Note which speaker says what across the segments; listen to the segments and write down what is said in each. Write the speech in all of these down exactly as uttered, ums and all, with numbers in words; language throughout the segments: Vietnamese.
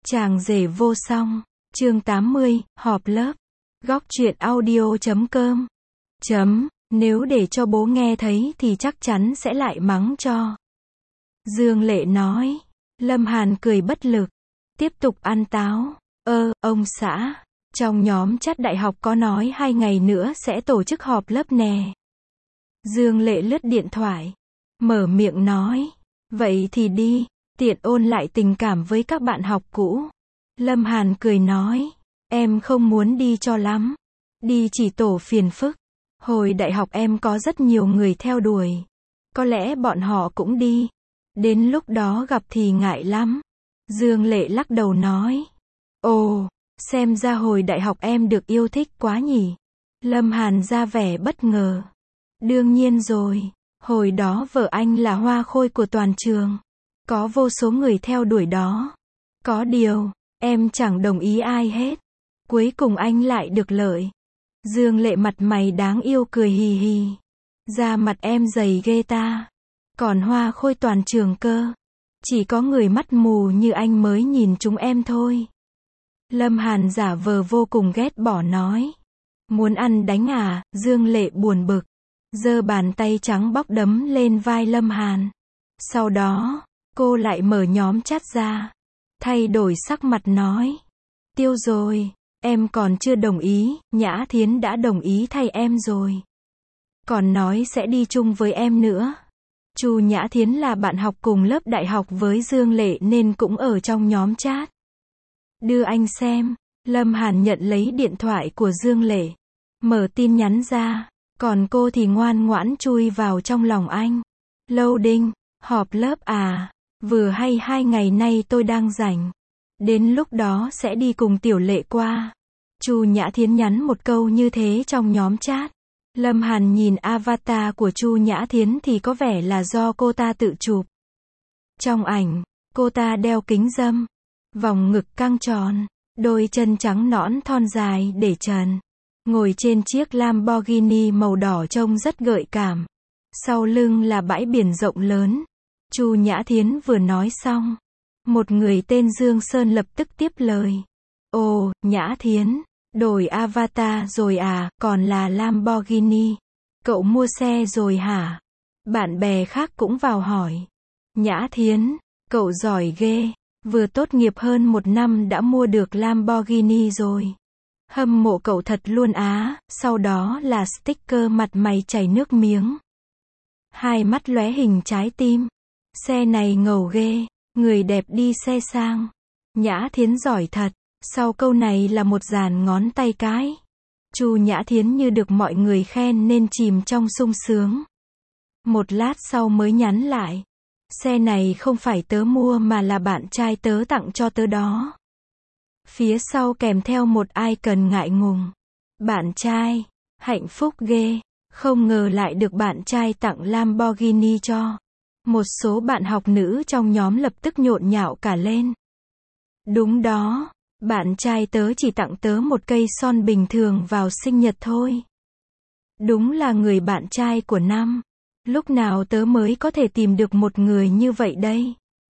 Speaker 1: Chàng rể vô song, chương tám mươi, họp lớp. Góc truyện audio chấm com. Chấm, nếu để cho bố nghe thấy thì chắc chắn sẽ lại mắng cho. Dương Lệ nói. Lâm Hàn cười bất lực. Tiếp tục ăn táo. Ơ, ông xã, trong nhóm chat đại học có nói hai ngày nữa sẽ tổ chức họp lớp nè. Dương Lệ lướt điện thoại. Mở miệng nói. Vậy thì đi, tiện ôn lại tình cảm với các bạn học cũ. Lâm Hàn cười nói. Em không muốn đi cho lắm. Đi chỉ tổ phiền phức. Hồi đại học em có rất nhiều người theo đuổi. Có lẽ bọn họ cũng đi. Đến lúc đó gặp thì ngại lắm. Dương Lệ lắc đầu nói. Ồ, xem ra hồi đại học em được yêu thích quá nhỉ. Lâm Hàn ra vẻ bất ngờ. Đương nhiên rồi. Hồi đó vợ anh là hoa khôi của toàn trường. Có vô số người theo đuổi đó. Có điều, em chẳng đồng ý ai hết. Cuối cùng anh lại được lợi. Dương Lệ mặt mày đáng yêu cười hì hì. Da mặt em dày ghê ta. Còn hoa khôi toàn trường cơ. Chỉ có người mắt mù như anh mới nhìn chúng em thôi. Lâm Hàn giả vờ vô cùng ghét bỏ nói. Muốn ăn đánh à? Dương Lệ buồn bực. Giơ bàn tay trắng bóc đấm lên vai Lâm Hàn. Sau đó, cô lại mở nhóm chat ra. Thay đổi sắc mặt nói. Tiêu rồi, em còn chưa đồng ý, Nhã Thiến đã đồng ý thay em rồi. Còn nói sẽ đi chung với em nữa. Chu Nhã Thiến là bạn học cùng lớp đại học với Dương Lệ nên cũng ở trong nhóm chat. Đưa anh xem. Lâm Hàn nhận lấy điện thoại của Dương Lệ. Mở tin nhắn ra. Còn cô thì ngoan ngoãn chui vào trong lòng anh. Loading, họp lớp à, vừa hay hai ngày nay tôi đang rảnh. Đến lúc đó sẽ đi cùng Tiểu Lệ qua. Chu Nhã Thiến nhắn một câu như thế trong nhóm chat. Lâm Hàn nhìn avatar của Chu Nhã Thiến thì có vẻ là do cô ta tự chụp. Trong ảnh, cô ta đeo kính râm, vòng ngực căng tròn, đôi chân trắng nõn thon dài để trần. Ngồi trên chiếc Lamborghini màu đỏ trông rất gợi cảm. Sau lưng là bãi biển rộng lớn. Chu Nhã Thiến vừa nói xong. Một người tên Dương Sơn lập tức tiếp lời. Ồ, Nhã Thiến, đổi avatar rồi à, còn là Lamborghini. Cậu mua xe rồi hả? Bạn bè khác cũng vào hỏi. Nhã Thiến, cậu giỏi ghê. Vừa tốt nghiệp hơn một năm đã mua được Lamborghini rồi. Hâm mộ cậu thật luôn á. Sau đó là sticker mặt mày chảy nước miếng. Hai mắt lóe hình trái tim. Xe này ngầu ghê. Người đẹp đi xe sang. Nhã Thiến giỏi thật. Sau câu này là một dàn ngón tay cái. Chu Nhã Thiến như được mọi người khen nên chìm trong sung sướng. Một lát sau mới nhắn lại. Xe này không phải tớ mua mà là bạn trai tớ tặng cho tớ đó. Phía sau kèm theo một icon ngại ngùng. Bạn trai, hạnh phúc ghê, không ngờ lại được bạn trai tặng Lamborghini cho. Một số bạn học nữ trong nhóm lập tức nhộn nhạo cả lên. Đúng đó, bạn trai tớ chỉ tặng tớ một cây son bình thường vào sinh nhật thôi. Đúng là người bạn trai của năm. Lúc nào tớ mới có thể tìm được một người như vậy đây?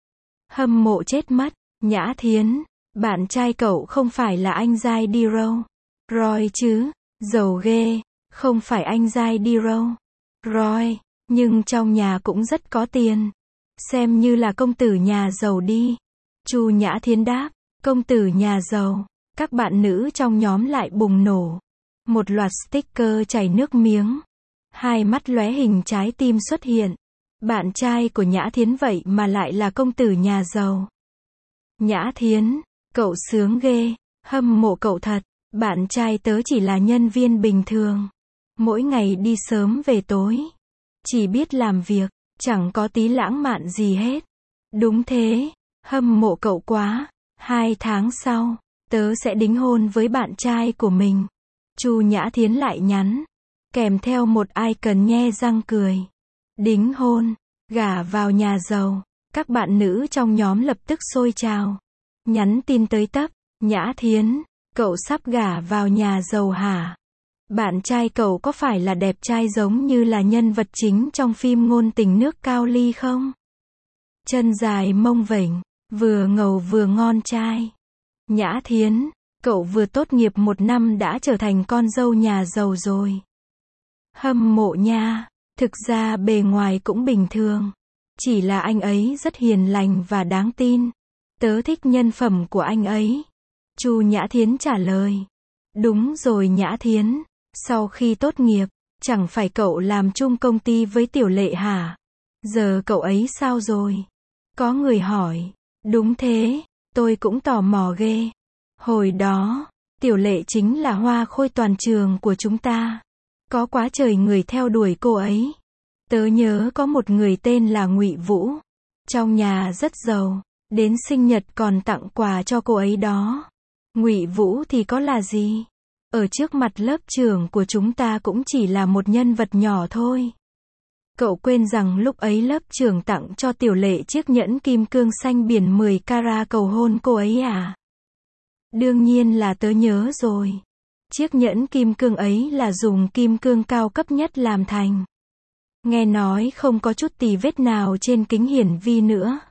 Speaker 1: Hâm mộ chết mất. Nhã Thiến, bạn trai cậu không phải là anh Giai Diro Roy chứ? Giàu ghê, không phải anh Giai Diro Roy, nhưng trong nhà cũng rất có tiền. Xem như là công tử nhà giàu đi. Chu Nhã Thiến đáp, công tử nhà giàu. Các bạn nữ trong nhóm lại bùng nổ. Một loạt sticker chảy nước miếng. Hai mắt lóe hình trái tim xuất hiện. Bạn trai của Nhã Thiến vậy mà lại là công tử nhà giàu. Nhã Thiến, cậu sướng ghê, hâm mộ cậu thật. Bạn trai tớ chỉ là nhân viên bình thường. Mỗi ngày đi sớm về tối. Chỉ biết làm việc, chẳng có tí lãng mạn gì hết. Đúng thế, hâm mộ cậu quá. Hai tháng sau, tớ sẽ đính hôn với bạn trai của mình. Chu Nhã Thiến lại nhắn. Kèm theo một icon nhe răng cười. Đính hôn, gả vào nhà giàu. Các bạn nữ trong nhóm lập tức sôi trào. Nhắn tin tới tấp. Nhã Thiến, cậu sắp gả vào nhà giàu hả? Bạn trai cậu có phải là đẹp trai giống như là nhân vật chính trong phim Ngôn tình nước Cao Ly không? Chân dài mông vểnh, vừa ngầu vừa ngon trai. Nhã Thiến, cậu vừa tốt nghiệp một năm đã trở thành con dâu nhà giàu rồi. Hâm mộ nha, thực ra bề ngoài cũng bình thường. Chỉ là anh ấy rất hiền lành và đáng tin. Tớ thích nhân phẩm của anh ấy. Chu Nhã Thiến trả lời. Đúng rồi Nhã Thiến, sau khi tốt nghiệp, chẳng phải cậu làm chung công ty với Tiểu Lệ hả? Giờ cậu ấy sao rồi? Có người hỏi. Đúng thế, tôi cũng tò mò ghê. Hồi đó, Tiểu Lệ chính là hoa khôi toàn trường của chúng ta. Có quá trời người theo đuổi cô ấy. Tớ nhớ có một người tên là Ngụy Vũ. Trong nhà rất giàu, đến sinh nhật còn tặng quà cho cô ấy đó. Ngụy Vũ thì có là gì? Ở trước mặt lớp trưởng của chúng ta cũng chỉ là một nhân vật nhỏ thôi. Cậu quên rằng lúc ấy lớp trưởng tặng cho Tiểu Lệ chiếc nhẫn kim cương xanh biển mười carat cầu hôn cô ấy à? Đương nhiên là tớ nhớ rồi. Chiếc nhẫn kim cương ấy là dùng kim cương cao cấp nhất làm thành. Nghe nói không có chút tì vết nào trên kính hiển vi nữa.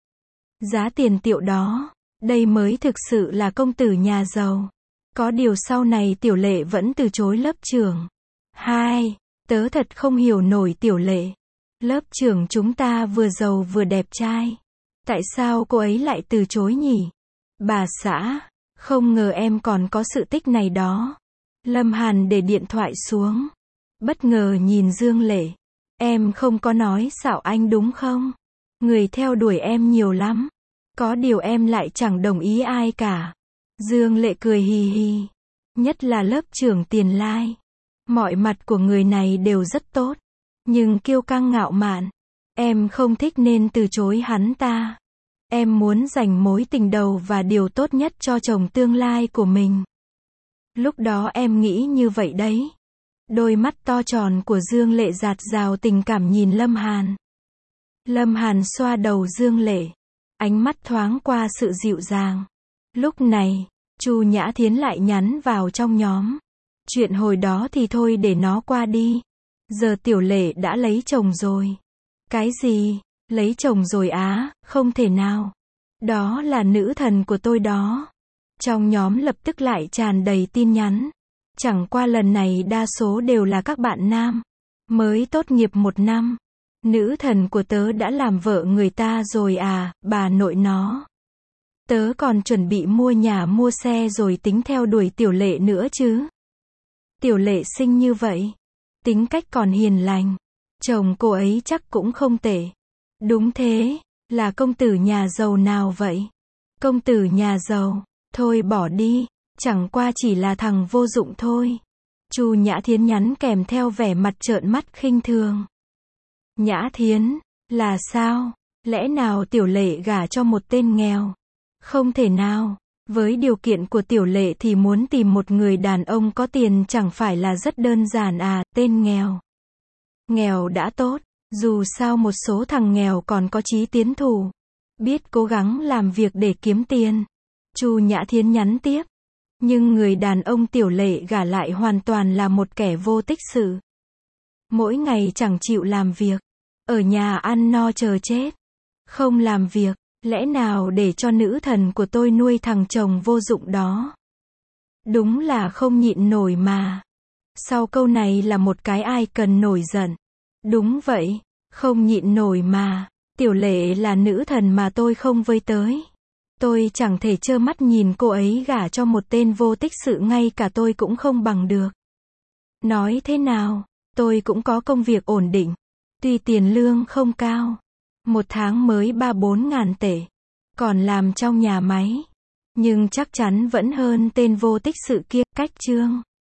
Speaker 1: Giá tiền tiệu đó, đây mới thực sự là công tử nhà giàu. Có điều sau này Tiểu Lệ vẫn từ chối lớp trưởng. Hai, tớ thật không hiểu nổi Tiểu Lệ. Lớp trưởng chúng ta vừa giàu vừa đẹp trai. Tại sao cô ấy lại từ chối nhỉ? Bà xã, không ngờ em còn có sự tích này đó. Lâm Hàn để điện thoại xuống. Bất ngờ nhìn Dương Lệ. Em không có nói xạo anh đúng không? Người theo đuổi em nhiều lắm. Có điều em lại chẳng đồng ý ai cả. Dương Lệ cười hì hì. Nhất là lớp trưởng Tiền Lai. Mọi mặt của người này đều rất tốt. Nhưng kiêu căng ngạo mạn. Em không thích nên từ chối hắn ta. Em muốn dành mối tình đầu và điều tốt nhất cho chồng tương lai của mình. Lúc đó em nghĩ như vậy đấy. Đôi mắt to tròn của Dương Lệ dạt dào tình cảm nhìn Lâm Hàn. Lâm Hàn xoa đầu Dương Lệ. Ánh mắt thoáng qua sự dịu dàng. Lúc này, Chu Nhã Thiến lại nhắn vào trong nhóm. Chuyện hồi đó thì thôi để nó qua đi. Giờ Tiểu Lệ đã lấy chồng rồi. Cái gì? Lấy chồng rồi á? Không thể nào. Đó là nữ thần của tôi đó. Trong nhóm lập tức lại tràn đầy tin nhắn. Chẳng qua lần này đa số đều là các bạn nam. Mới tốt nghiệp một năm. Nữ thần của tớ đã làm vợ người ta rồi à, bà nội nó. Tớ còn chuẩn bị mua nhà mua xe rồi tính theo đuổi Tiểu Lệ nữa chứ. Tiểu Lệ xinh như vậy. Tính cách còn hiền lành. Chồng cô ấy chắc cũng không tệ. Đúng thế, là công tử nhà giàu nào vậy? Công tử nhà giàu, thôi bỏ đi, chẳng qua chỉ là thằng vô dụng thôi. Chu Nhã Thiến nhắn kèm theo vẻ mặt trợn mắt khinh thường. Nhã Thiến, là sao? Lẽ nào Tiểu Lệ gả cho một tên nghèo? Không thể nào, với điều kiện của Tiểu Lệ thì muốn tìm một người đàn ông có tiền chẳng phải là rất đơn giản à, tên nghèo. Nghèo đã tốt, dù sao một số thằng nghèo còn có chí tiến thủ. Biết cố gắng làm việc để kiếm tiền. Chu Nhã Thiến nhắn tiếp. Nhưng người đàn ông Tiểu Lệ gả lại hoàn toàn là một kẻ vô tích sự. Mỗi ngày chẳng chịu làm việc. Ở nhà ăn no chờ chết. Không làm việc, lẽ nào để cho nữ thần của tôi nuôi thằng chồng vô dụng đó? Đúng là không nhịn nổi mà. Sau câu này là một cái ai cần nổi giận. Đúng vậy, không nhịn nổi mà. Tiểu Lệ là nữ thần mà tôi không với tới. Tôi chẳng thể trơ mắt nhìn cô ấy gả cho một tên vô tích sự, ngay cả tôi cũng không bằng được. Nói thế nào, tôi cũng có công việc ổn định. Tuy tiền lương không cao. Một tháng mới ba bốn ngàn tệ. Còn làm trong nhà máy. Nhưng chắc chắn vẫn hơn tên vô tích sự kia. Cách chương